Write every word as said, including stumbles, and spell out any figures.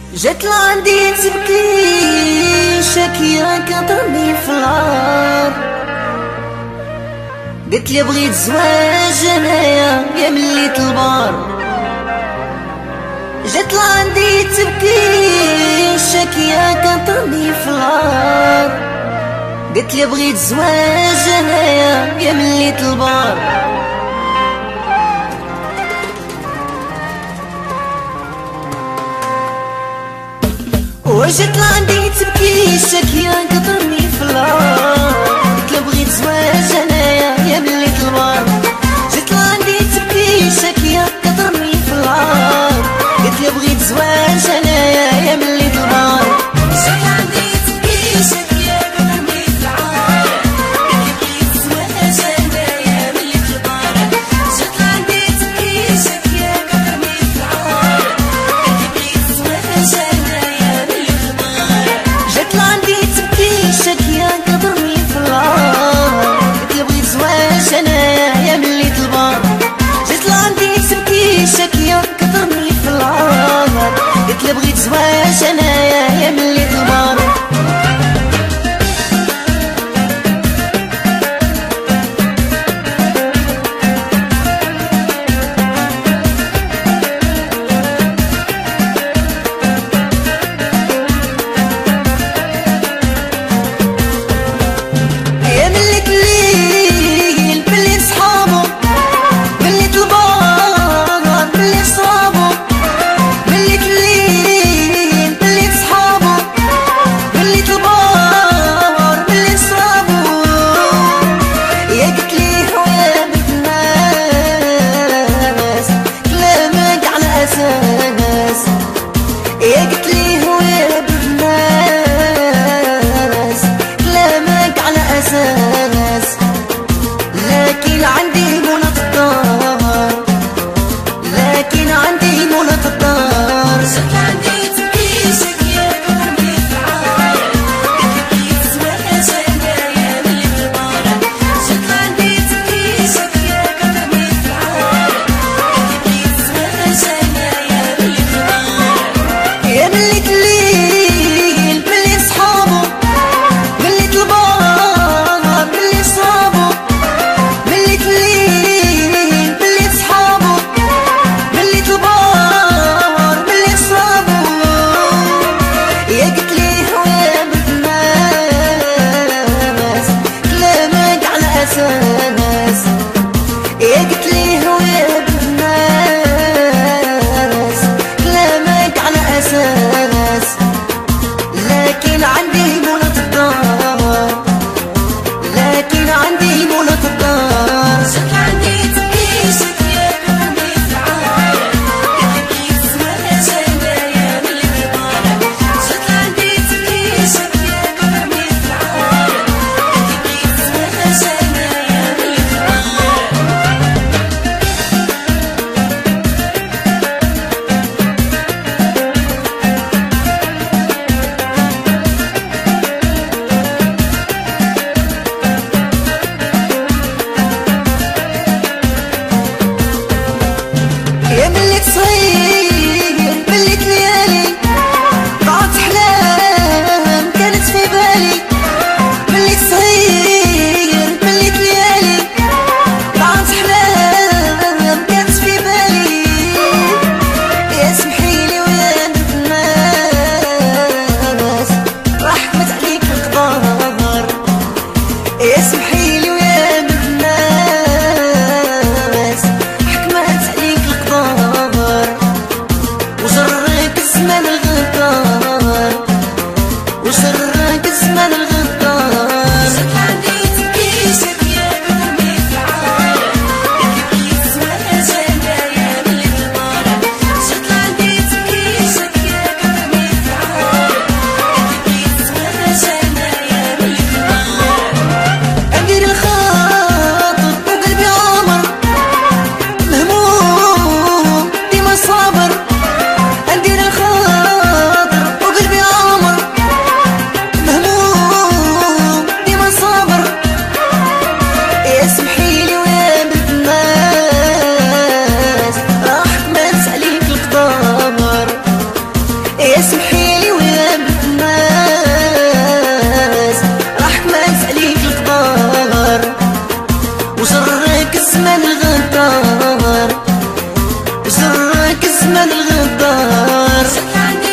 جات لعندي تبكي شاكية كضرني في العار، قلت لي بغيت زواج انايا يا مليت البار. جات لعندي تبكي شاكية كضرني في العار، قلت لي بغيت زواج انايا يا مليت البار. وجات لعندي تبكي شاكية كضرني في العار، قلت لها بغيت زواج انايا يا مليت البار. جات لعندي تبكي شاكية كضرني في العار، قلت لها بغيت زواج انايا يا مليت البار. جات لعندي تبكي شاكية كضرني في العار، قلت لها بغيت زواج انايا مليت البار. جات لعندي تبكي شاكية كضرني في العار، قلت لها بغيت زواج انايا. جات لعندي تبكي شاكية كضرني الدار.